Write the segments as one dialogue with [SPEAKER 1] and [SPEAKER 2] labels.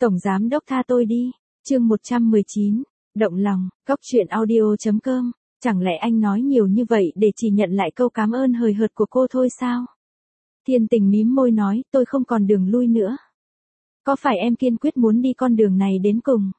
[SPEAKER 1] Tổng giám đốc tha tôi đi. Chương 119. Động lòng. Cóc truyện audio.com. Chẳng lẽ anh nói nhiều như vậy để chỉ nhận lại câu cảm ơn hời hợt của cô thôi sao? Thiên Tình mím môi nói, tôi không còn đường lui nữa. Có phải em kiên quyết muốn đi con đường này đến cùng?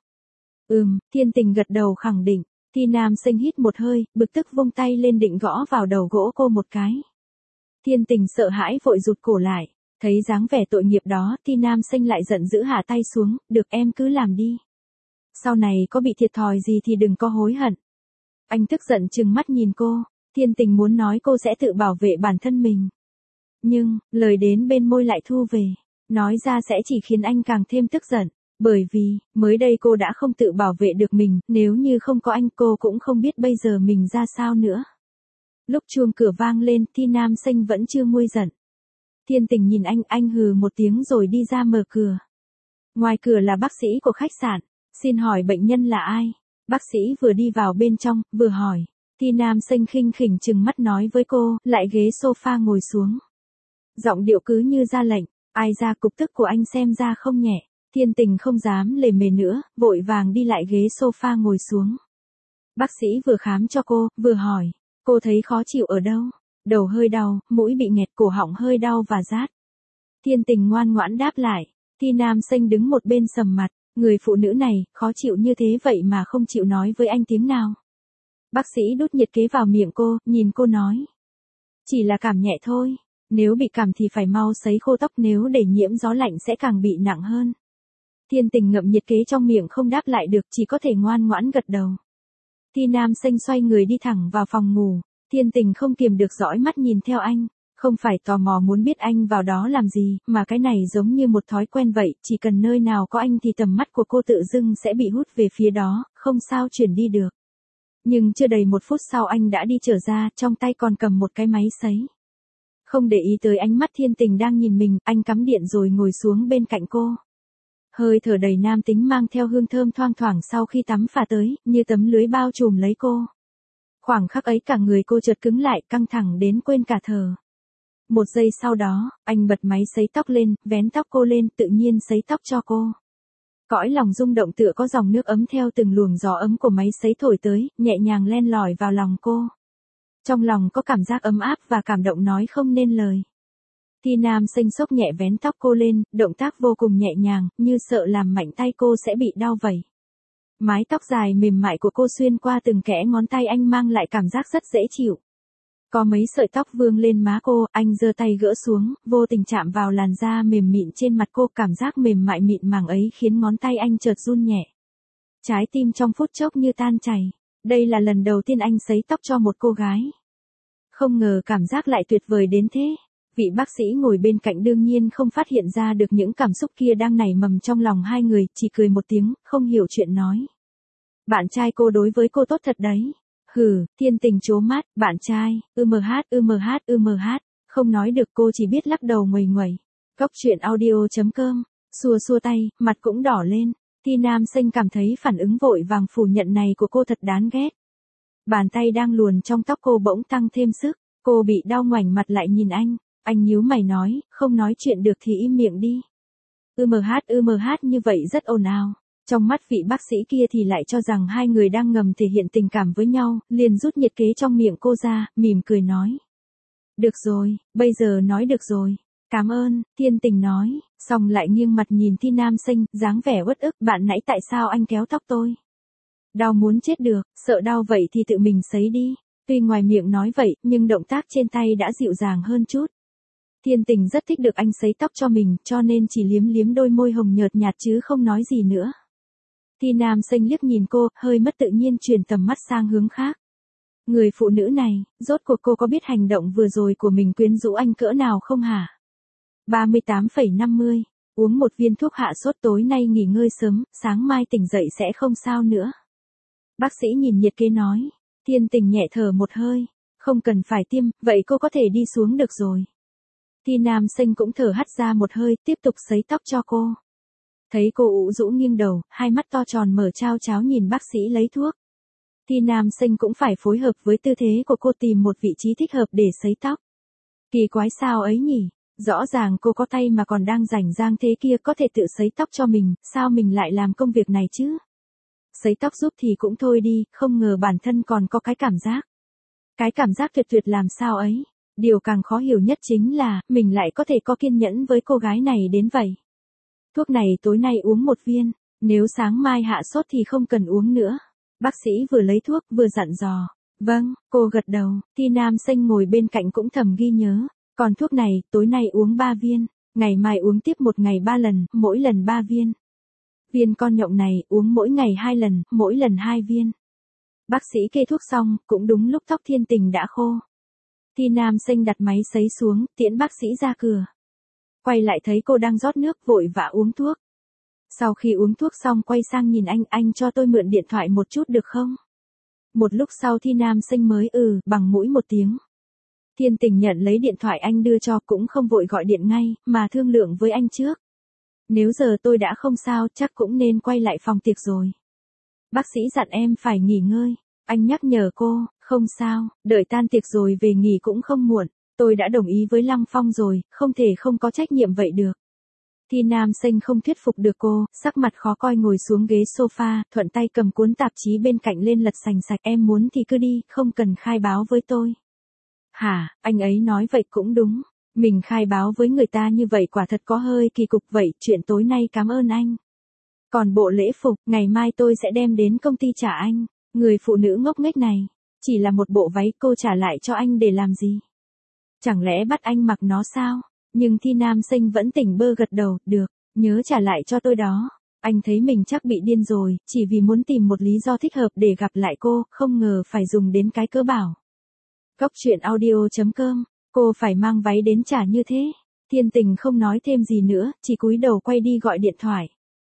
[SPEAKER 1] Thiên Tình gật đầu khẳng định. Thi Nam Sinh hít một hơi, bực tức vung tay lên định gõ vào đầu gỗ cô một cái. Thiên Tình sợ hãi vội rụt cổ lại. Thấy dáng vẻ tội nghiệp đó, Thi Nam Sinh lại giận dữ hạ tay xuống, được em cứ làm đi. Sau này có bị thiệt thòi gì thì đừng có hối hận. Anh tức giận trừng mắt nhìn cô, Thiên Tình muốn nói cô sẽ tự bảo vệ bản thân mình. Nhưng, lời đến bên môi lại thu về, nói ra sẽ chỉ khiến anh càng thêm tức giận. Bởi vì, mới đây cô đã không tự bảo vệ được mình, nếu như không có anh cô cũng không biết bây giờ mình ra sao nữa. Lúc chuông cửa vang lên, Thi Nam Sinh vẫn chưa nguôi giận. Thiên Tình nhìn anh hừ một tiếng rồi đi ra mở cửa. Ngoài cửa là bác sĩ của khách sạn, xin hỏi bệnh nhân là ai? Bác sĩ vừa đi vào bên trong, vừa hỏi. Thi Nam Sinh khinh khỉnh trừng mắt nói với cô, lại ghế sofa ngồi xuống. Giọng điệu cứ như ra lệnh, ai ra cục tức của anh xem ra không nhẹ. Thiên Tình không dám lề mề nữa, vội vàng đi lại ghế sofa ngồi xuống. Bác sĩ vừa khám cho cô, vừa hỏi, cô thấy khó chịu ở đâu? Đầu hơi đau, mũi bị nghẹt, cổ họng hơi đau và rát. Thiên Tình ngoan ngoãn đáp lại. Thi Nam Sinh đứng một bên sầm mặt, người phụ nữ này, khó chịu như thế vậy mà không chịu nói với anh tiếng nào. Bác sĩ đút nhiệt kế vào miệng cô, nhìn cô nói. Chỉ là cảm nhẹ thôi, nếu bị cảm thì phải mau sấy khô tóc, nếu để nhiễm gió lạnh sẽ càng bị nặng hơn. Thiên Tình ngậm nhiệt kế trong miệng không đáp lại được, chỉ có thể ngoan ngoãn gật đầu. Thi Nam Sinh xoay người đi thẳng vào phòng ngủ. Thiên Tình không kiềm được dõi mắt nhìn theo anh, không phải tò mò muốn biết anh vào đó làm gì, mà cái này giống như một thói quen vậy, chỉ cần nơi nào có anh thì tầm mắt của cô tự dưng sẽ bị hút về phía đó, không sao chuyển đi được. Nhưng chưa đầy 1 phút sau anh đã đi trở ra, trong tay còn cầm một cái máy sấy. Không để ý tới ánh mắt Thiên Tình đang nhìn mình, anh cắm điện rồi ngồi xuống bên cạnh cô. Hơi thở đầy nam tính mang theo hương thơm thoang thoảng sau khi tắm phả tới, như tấm lưới bao trùm lấy cô. Khoảng khắc ấy cả người cô chợt cứng lại, căng thẳng đến quên cả thở. 1 giây sau đó, anh bật máy sấy tóc lên, vén tóc cô lên, tự nhiên sấy tóc cho cô. Cõi lòng rung động tựa có dòng nước ấm theo từng luồng gió ấm của máy sấy thổi tới, nhẹ nhàng len lỏi vào lòng cô. Trong lòng có cảm giác ấm áp và cảm động nói không nên lời. Thi Nam Sinh xốc nhẹ vén tóc cô lên, động tác vô cùng nhẹ nhàng, như sợ làm mạnh tay cô sẽ bị đau vậy. Mái tóc dài mềm mại của cô xuyên qua từng kẽ ngón tay anh mang lại cảm giác rất dễ chịu. Có mấy sợi tóc vương lên má cô, anh giơ tay gỡ xuống, vô tình chạm vào làn da mềm mịn trên mặt cô, cảm giác mềm mại mịn màng ấy khiến ngón tay anh chợt run nhẹ. Trái tim trong phút chốc như tan chảy. Đây là lần đầu tiên anh sấy tóc cho một cô gái. Không ngờ cảm giác lại tuyệt vời đến thế. Vị bác sĩ ngồi bên cạnh đương nhiên không phát hiện ra được những cảm xúc kia đang nảy mầm trong lòng hai người, chỉ cười một tiếng, không hiểu chuyện nói. Bạn trai cô đối với cô tốt thật đấy. Hừ, Thiên Tình trố mắt, bạn trai, không nói được, cô chỉ biết lắc đầu nguầy nguẩy. Cóc truyện audio.com, xua tay, mặt cũng đỏ lên. Thi Nam Sinh cảm thấy phản ứng vội vàng phủ nhận này của cô thật đáng ghét. Bàn tay đang luồn trong tóc cô bỗng tăng thêm sức, cô bị đau ngoảnh mặt lại nhìn anh nhíu mày nói, không nói chuyện được thì im miệng đi. Như vậy rất ồn ào. Trong mắt vị bác sĩ kia thì lại cho rằng hai người đang ngầm thể hiện tình cảm với nhau, liền rút nhiệt kế trong miệng cô ra, mỉm cười nói. Được rồi, bây giờ nói được rồi. Cảm ơn, Thiên Tình nói, xong lại nghiêng mặt nhìn Thi Nam Sinh, dáng vẻ uất ức, bạn nãy tại sao anh kéo tóc tôi? Đau muốn chết được, sợ đau vậy thì tự mình sấy đi. Tuy ngoài miệng nói vậy, nhưng động tác trên tay đã dịu dàng hơn chút. Thiên Tình rất thích được anh sấy tóc cho mình, cho nên chỉ liếm liếm đôi môi hồng nhợt nhạt chứ không nói gì nữa. Thi Nam Sinh liếc nhìn cô, hơi mất tự nhiên chuyển tầm mắt sang hướng khác. Người phụ nữ này, rốt cuộc cô có biết hành động vừa rồi của mình quyến rũ anh cỡ nào không hả? 38,50. Uống một viên thuốc hạ sốt, tối nay nghỉ ngơi sớm, sáng mai tỉnh dậy sẽ không sao nữa. Bác sĩ nhìn nhiệt kế nói. Thiên Tình nhẹ thở một hơi. Không cần phải tiêm, vậy cô có thể đi xuống được rồi. Thi Nam Sinh cũng thở hắt ra một hơi, tiếp tục sấy tóc cho cô. Thấy cô ủ rũ nghiêng đầu, hai mắt to tròn mở trao cháo nhìn bác sĩ lấy thuốc. Thi Nam Sinh cũng phải phối hợp với tư thế của cô tìm một vị trí thích hợp để sấy tóc. Kỳ quái sao ấy nhỉ? Rõ ràng cô có tay mà còn đang rảnh rang thế kia, có thể tự sấy tóc cho mình, sao mình lại làm công việc này chứ? Sấy tóc giúp thì cũng thôi đi, không ngờ bản thân còn có cái cảm giác. Cái cảm giác tuyệt tuyệt làm sao ấy. Điều càng khó hiểu nhất chính là, mình lại có thể có kiên nhẫn với cô gái này đến vậy. Thuốc này tối nay uống 1 viên, nếu sáng mai hạ sốt thì không cần uống nữa. Bác sĩ vừa lấy thuốc vừa dặn dò. Vâng, cô gật đầu, Thi Nam Xanh ngồi bên cạnh cũng thầm ghi nhớ. Còn thuốc này, tối nay uống 3 viên, ngày mai uống tiếp 1 ngày 3 lần, mỗi lần 3 viên. Viên con nhộng này, uống mỗi ngày 2 lần, mỗi lần 2 viên. Bác sĩ kê thuốc xong, cũng đúng lúc tóc Thiên Tình đã khô. Thi Nam Xanh đặt máy sấy xuống, tiễn bác sĩ ra cửa. Quay lại thấy cô đang rót nước vội vã uống thuốc. Sau khi uống thuốc xong quay sang nhìn anh cho tôi mượn điện thoại một chút được không? Một lúc sau Thi Nam Xanh mới bằng mũi một tiếng. Thiên Tình nhận lấy điện thoại anh đưa cho, cũng không vội gọi điện ngay, mà thương lượng với anh trước. Nếu giờ tôi đã không sao, chắc cũng nên quay lại phòng tiệc rồi. Bác sĩ dặn em phải nghỉ ngơi. Anh nhắc nhở cô, không sao, đợi tan tiệc rồi về nghỉ cũng không muộn. Tôi đã đồng ý với Lăng Phong rồi, không thể không có trách nhiệm vậy được. Thi Nam Xanh không thuyết phục được cô, sắc mặt khó coi ngồi xuống ghế sofa, thuận tay cầm cuốn tạp chí bên cạnh lên lật sành sạch. Em muốn thì cứ đi, không cần khai báo với tôi. Hả, anh ấy nói vậy cũng đúng. Mình khai báo với người ta như vậy quả thật có hơi kỳ cục vậy, chuyện tối nay cảm ơn anh. Còn bộ lễ phục, ngày mai tôi sẽ đem đến công ty trả anh. Người phụ nữ ngốc nghếch này, chỉ là một bộ váy cô trả lại cho anh để làm gì? Chẳng lẽ bắt anh mặc nó sao? Nhưng Thi Nam Xanh vẫn tỉnh bơ gật đầu, được, nhớ trả lại cho tôi đó. Anh thấy mình chắc bị điên rồi, chỉ vì muốn tìm một lý do thích hợp để gặp lại cô, không ngờ phải dùng đến cái cớ bảo. Cóc truyện audio.com, cô phải mang váy đến trả như thế. Thiên Tình không nói thêm gì nữa, chỉ cúi đầu quay đi gọi điện thoại.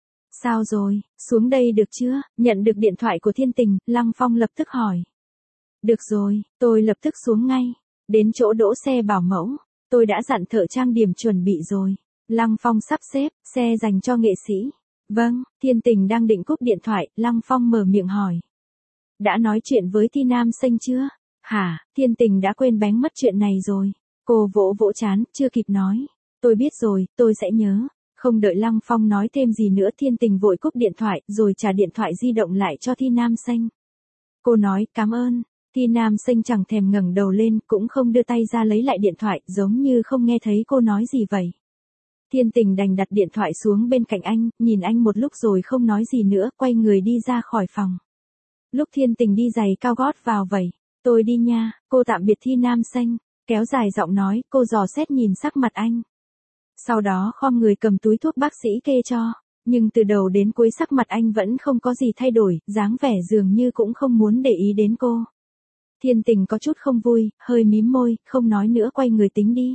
[SPEAKER 1] Sao rồi, xuống đây được chưa? Nhận được điện thoại của Thiên Tình, Lăng Phong lập tức hỏi. Được rồi, tôi lập tức xuống ngay. Đến chỗ đỗ xe bảo mẫu, tôi đã dặn thợ trang điểm chuẩn bị rồi. Lăng Phong sắp xếp, xe dành cho nghệ sĩ. Vâng, Thiên Tình đang định cúp điện thoại, Lăng Phong mở miệng hỏi. Đã nói chuyện với Thi Nam Xanh chưa? Hả, Thiên Tình đã quên bén mất chuyện này rồi. Cô vỗ vỗ trán, chưa kịp nói. Tôi biết rồi, tôi sẽ nhớ. Không đợi Lăng Phong nói thêm gì nữa, Thiên Tình vội cúp điện thoại, rồi trả điện thoại di động lại cho Thi Nam Xanh. Cô nói, cảm ơn. Thi Nam Xanh chẳng thèm ngẩng đầu lên, cũng không đưa tay ra lấy lại điện thoại, giống như không nghe thấy cô nói gì vậy. Thiên Tình đành đặt điện thoại xuống bên cạnh anh, nhìn anh một lúc rồi không nói gì nữa, quay người đi ra khỏi phòng. Lúc Thiên Tình đi giày cao gót vào vậy. Tôi đi nha, cô tạm biệt Thi Nam Xanh, kéo dài giọng nói, cô dò xét nhìn sắc mặt anh. Sau đó khom người cầm túi thuốc bác sĩ kê cho, nhưng từ đầu đến cuối sắc mặt anh vẫn không có gì thay đổi, dáng vẻ dường như cũng không muốn để ý đến cô. Thiên Tình có chút không vui, hơi mím môi, không nói nữa quay người tính đi.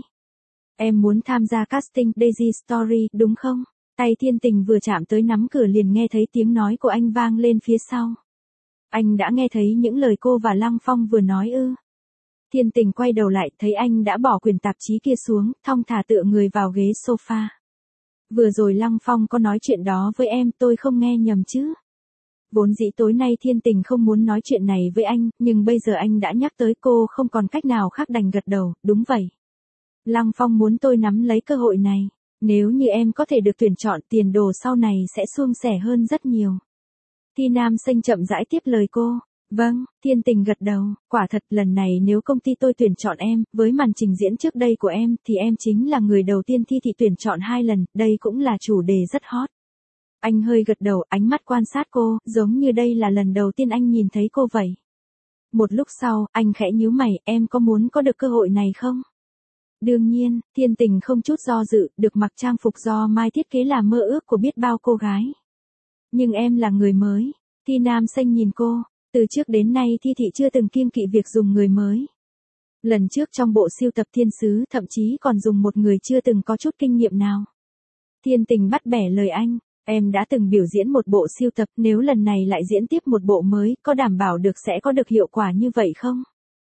[SPEAKER 1] Em muốn tham gia casting Daisy Story, đúng không? Tay Thiên Tình vừa chạm tới nắm cửa liền nghe thấy tiếng nói của anh vang lên phía sau. Anh đã nghe thấy những lời cô và Lăng Phong vừa nói ư? Thiên Tình quay đầu lại, thấy anh đã bỏ quyển tạp chí kia xuống, thong thả tựa người vào ghế sofa. Vừa rồi Lăng Phong có nói chuyện đó với em, tôi không nghe nhầm chứ? Vốn dĩ tối nay Thiên Tình không muốn nói chuyện này với anh, nhưng bây giờ anh đã nhắc tới cô không còn cách nào khác đành gật đầu, đúng vậy. Lăng Phong muốn tôi nắm lấy cơ hội này. Nếu như em có thể được tuyển chọn, tiền đồ sau này sẽ suôn sẻ hơn rất nhiều. Thi Nam Xanh chậm rãi tiếp lời cô. Vâng, Thiên Tình gật đầu, quả thật lần này nếu công ty tôi tuyển chọn em, với màn trình diễn trước đây của em, thì em chính là người đầu tiên thi thị tuyển chọn 2 lần, đây cũng là chủ đề rất hot. Anh hơi gật đầu, ánh mắt quan sát cô, giống như đây là lần đầu tiên anh nhìn thấy cô vậy. Một lúc sau, anh khẽ nhíu mày, em có muốn có được cơ hội này không? Đương nhiên, Thiên Tình không chút do dự, được mặc trang phục do Mai thiết kế là mơ ước của biết bao cô gái. Nhưng em là người mới. Thi Nam Xanh nhìn cô, từ trước đến nay Thi thị chưa từng kiêng kỵ việc dùng người mới. Lần trước trong bộ siêu tập thiên sứ thậm chí còn dùng một người chưa từng có chút kinh nghiệm nào. Thiên Tình bắt bẻ lời anh, em đã từng biểu diễn một bộ siêu tập, nếu lần này lại diễn tiếp một bộ mới, có đảm bảo được sẽ có được hiệu quả như vậy không?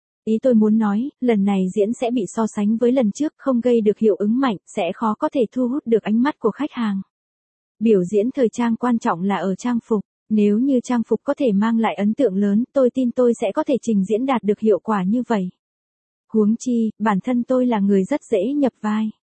[SPEAKER 1] Ý tôi muốn nói, lần này diễn sẽ bị so sánh với lần trước, không gây được hiệu ứng mạnh, sẽ khó có thể thu hút được ánh mắt của khách hàng. Biểu diễn thời trang quan trọng là ở trang phục, nếu như trang phục có thể mang lại ấn tượng lớn, tôi tin tôi sẽ có thể trình diễn đạt được hiệu quả như vậy. Huống chi, bản thân tôi là người rất dễ nhập vai.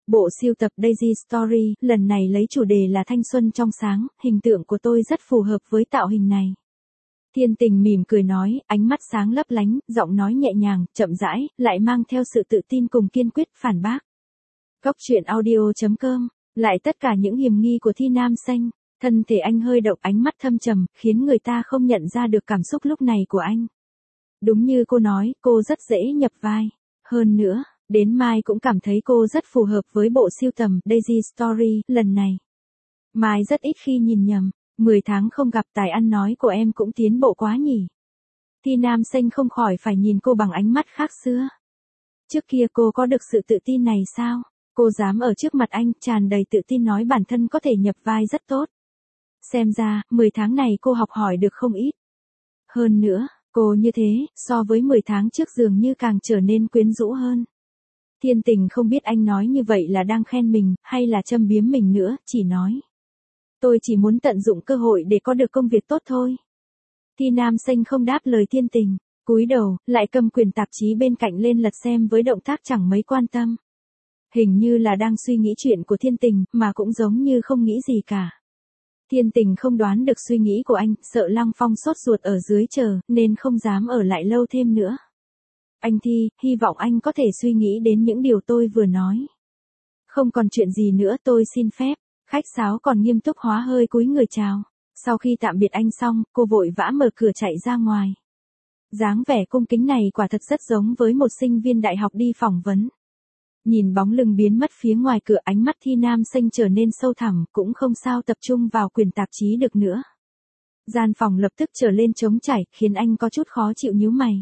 [SPEAKER 1] Bộ sưu tập Daisy Story lần này lấy chủ đề là thanh xuân trong sáng, hình tượng của tôi rất phù hợp với tạo hình này. Thiên Tình mỉm cười nói, ánh mắt sáng lấp lánh, giọng nói nhẹ nhàng, chậm rãi, lại mang theo sự tự tin cùng kiên quyết phản bác. Cốc truyện audio.com, lại tất cả những hiểm nghi của Thi Nam Xanh, thân thể anh hơi động, ánh mắt thâm trầm, khiến người ta không nhận ra được cảm xúc lúc này của anh. Đúng như cô nói, cô rất dễ nhập vai. Hơn nữa, đến Mai cũng cảm thấy cô rất phù hợp với bộ sưu tầm Daisy Story lần này. Mai rất ít khi nhìn nhầm, 10 tháng không gặp, tài ăn nói của em cũng tiến bộ quá nhỉ. Thi Nam Xanh không khỏi phải nhìn cô bằng ánh mắt khác xưa. Trước kia cô có được sự tự tin này sao? Cô dám ở trước mặt anh tràn đầy tự tin nói bản thân có thể nhập vai rất tốt. Xem ra, 10 tháng này cô học hỏi được không ít. Hơn nữa, cô như thế, so với 10 tháng trước dường như càng trở nên quyến rũ hơn. Thiên Tình không biết anh nói như vậy là đang khen mình, hay là châm biếm mình nữa, chỉ nói. Tôi chỉ muốn tận dụng cơ hội để có được công việc tốt thôi. Thi Nam Xanh không đáp lời Thiên Tình, cúi đầu, lại cầm quyển tạp chí bên cạnh lên lật xem với động tác chẳng mấy quan tâm. Hình như là đang suy nghĩ chuyện của Thiên Tình, mà cũng giống như không nghĩ gì cả. Thiên Tình không đoán được suy nghĩ của anh, sợ Lăng Phong sốt ruột ở dưới chờ, nên không dám ở lại lâu thêm nữa. Anh Thi, hy vọng anh có thể suy nghĩ đến những điều tôi vừa nói. Không còn chuyện gì nữa, tôi xin phép. Khách sáo còn nghiêm túc hóa hơi cúi người chào. Sau khi tạm biệt anh xong, cô vội vã mở cửa chạy ra ngoài. Dáng vẻ cung kính này quả thật rất giống với một sinh viên đại học đi phỏng vấn. Nhìn bóng lưng biến mất phía ngoài cửa, ánh mắt Thi Nam Xanh trở nên sâu thẳm, cũng không sao tập trung vào quyển tạp chí được nữa. Gian phòng lập tức trở lên trống trải, khiến anh có chút khó chịu nhíu mày.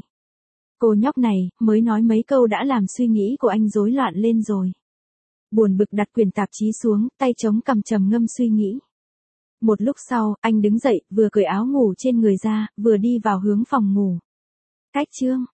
[SPEAKER 1] Cô nhóc này, mới nói mấy câu đã làm suy nghĩ của anh rối loạn lên rồi. Buồn bực đặt quyển tạp chí xuống, tay chống cằm trầm ngâm suy nghĩ. Một lúc sau, anh đứng dậy, vừa cởi áo ngủ trên người ra, vừa đi vào hướng phòng ngủ. Cách chương